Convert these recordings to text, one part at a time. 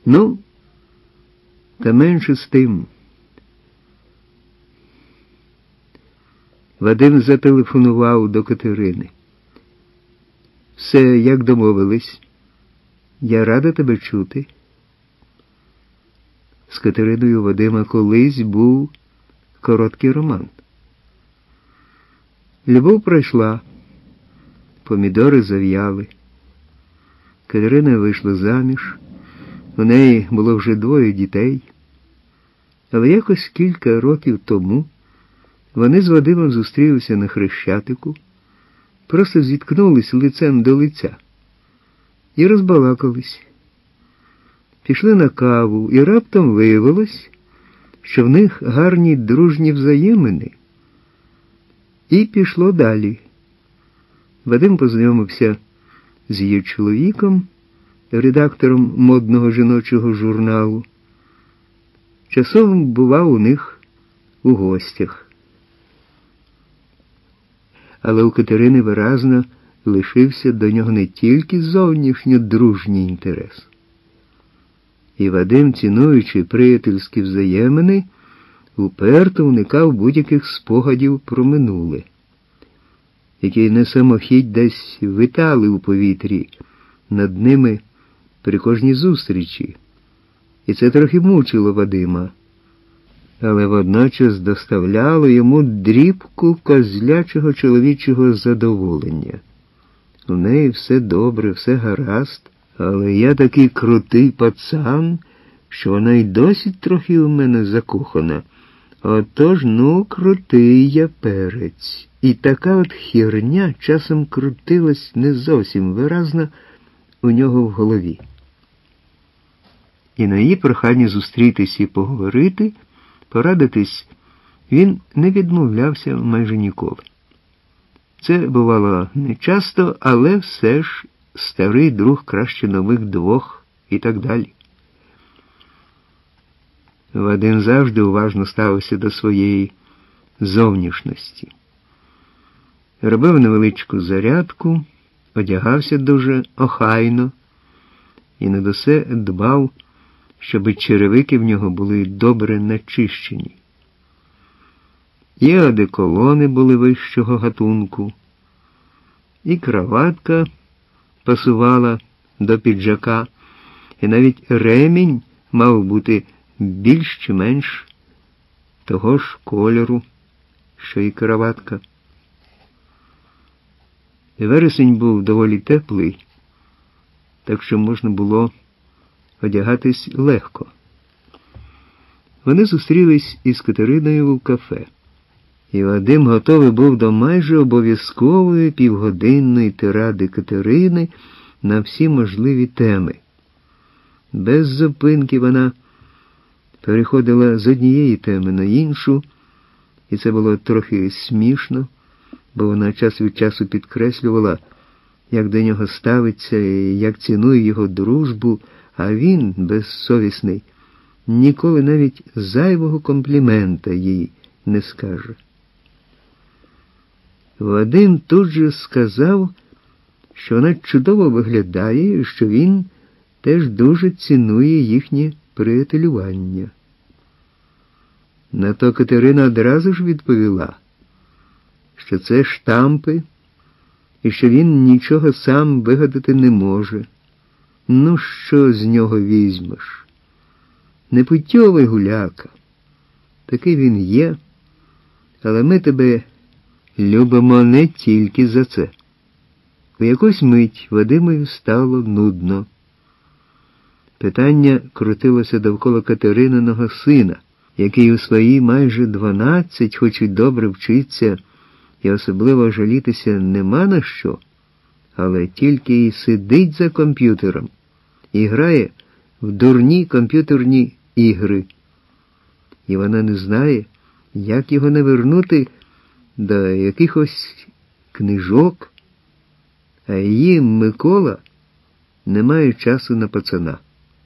Ну, та менше з тим. Вадим зателефонував до Катерини. Все, як домовились. Я рада тебе чути. З Катериною Вадима колись був короткий роман. Любов пройшла, помідори зав'яли. Катерина вийшла заміж, у неї було вже 2 дітей, але якось кілька років тому вони з Вадимом зустрілися на Хрещатику, просто зіткнулись лицем до лиця і розбалакались. Пішли на каву, і раптом виявилось, що в них гарні дружні взаємини. І пішло далі. Вадим познайомився з її чоловіком, редактором модного жіночого журналу. Часом бував у них у гостях. Але у Катерини виразно лишився до нього не тільки зовнішньо-дружній інтерес. І Вадим, цінуючи приятельські взаємини, уперто уникав будь-яких спогадів про минуле, які не самохідь десь витали у повітрі над ними при кожній зустрічі. І це трохи мучило Вадима, але водночас доставляло йому дрібку козлячого чоловічого задоволення. У неї все добре, все гаразд, але я такий крутий пацан, що вона й досі трохи у мене закохана. Отож, ну, крутий я перець. І така от херня часом крутилась не зовсім виразно у нього в голові. І на її прохання зустрітись і поговорити, порадитись, він не відмовлявся майже ніколи. Це бувало не часто, але все ж старий друг краще нових 2 і так далі. Вадим завжди уважно ставився до своєї зовнішності. Робив невеличку зарядку, одягався дуже охайно і над усе дбав, щоб черевики в нього були добре начищені. І одеколони були вищого гатунку, і краватка пасувала до піджака, і навіть ремінь мав бути більш чи менш того ж кольору, що і краватка. Вересень був доволі теплий, так що можна було одягатись легко. Вони зустрілись із Катериною в кафе, і Вадим готовий був до майже обов'язкової півгодинної тиради Катерини на всі можливі теми. Без зупинки вона переходила з однієї теми на іншу, і це було трохи смішно, бо вона час від часу підкреслювала, як до нього ставиться і як цінує його дружбу, а він, безсовісний, ніколи навіть зайвого комплімента їй не скаже. Вадим тут же сказав, що вона чудово виглядає і що він теж дуже цінує їхнє приятелювання. На то Катерина одразу ж відповіла, що це штампи, і що він нічого сам вигадати не може. Ну, що з нього візьмеш? Непутьовий гуляка. Такий він є, але ми тебе любимо не тільки за це. У якусь мить Вадимові стало нудно. Питання крутилося довкола Катерининого сина, який у свої майже 12, хоч і добре вчиться, і особливо жалітися нема на що, але тільки і сидить за комп'ютером і грає в дурні комп'ютерні ігри. І вона не знає, як його навернути до якихось книжок, а її Микола не має часу на пацана.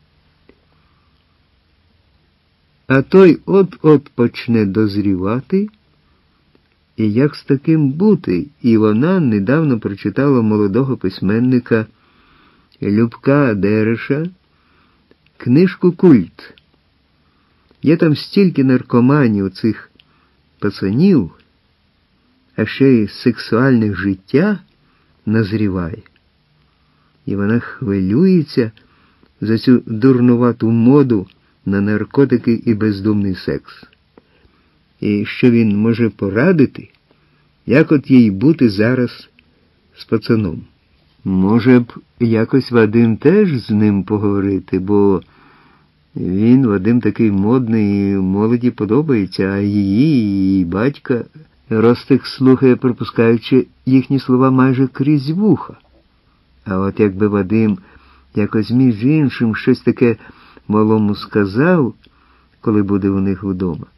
А той от-от почне дозрівати, і як з таким бути? І вона недавно прочитала молодого письменника Любка Дереша, книжку «Культ». Є там стільки наркоманів цих пацанів, а ще й сексуальних життя назріває. І вона хвилюється за цю дурнувату моду на наркотики і бездумний секс. І що він може порадити, як от їй бути зараз з пацаном. Може б, якось Вадим теж з ним поговорити, бо він, Вадим, такий модний і молоді подобається, а її батька Ростик слухає, припускаючи їхні слова майже крізь вуха. А от якби Вадим якось між іншим щось таке малому сказав, коли буде у них вдома,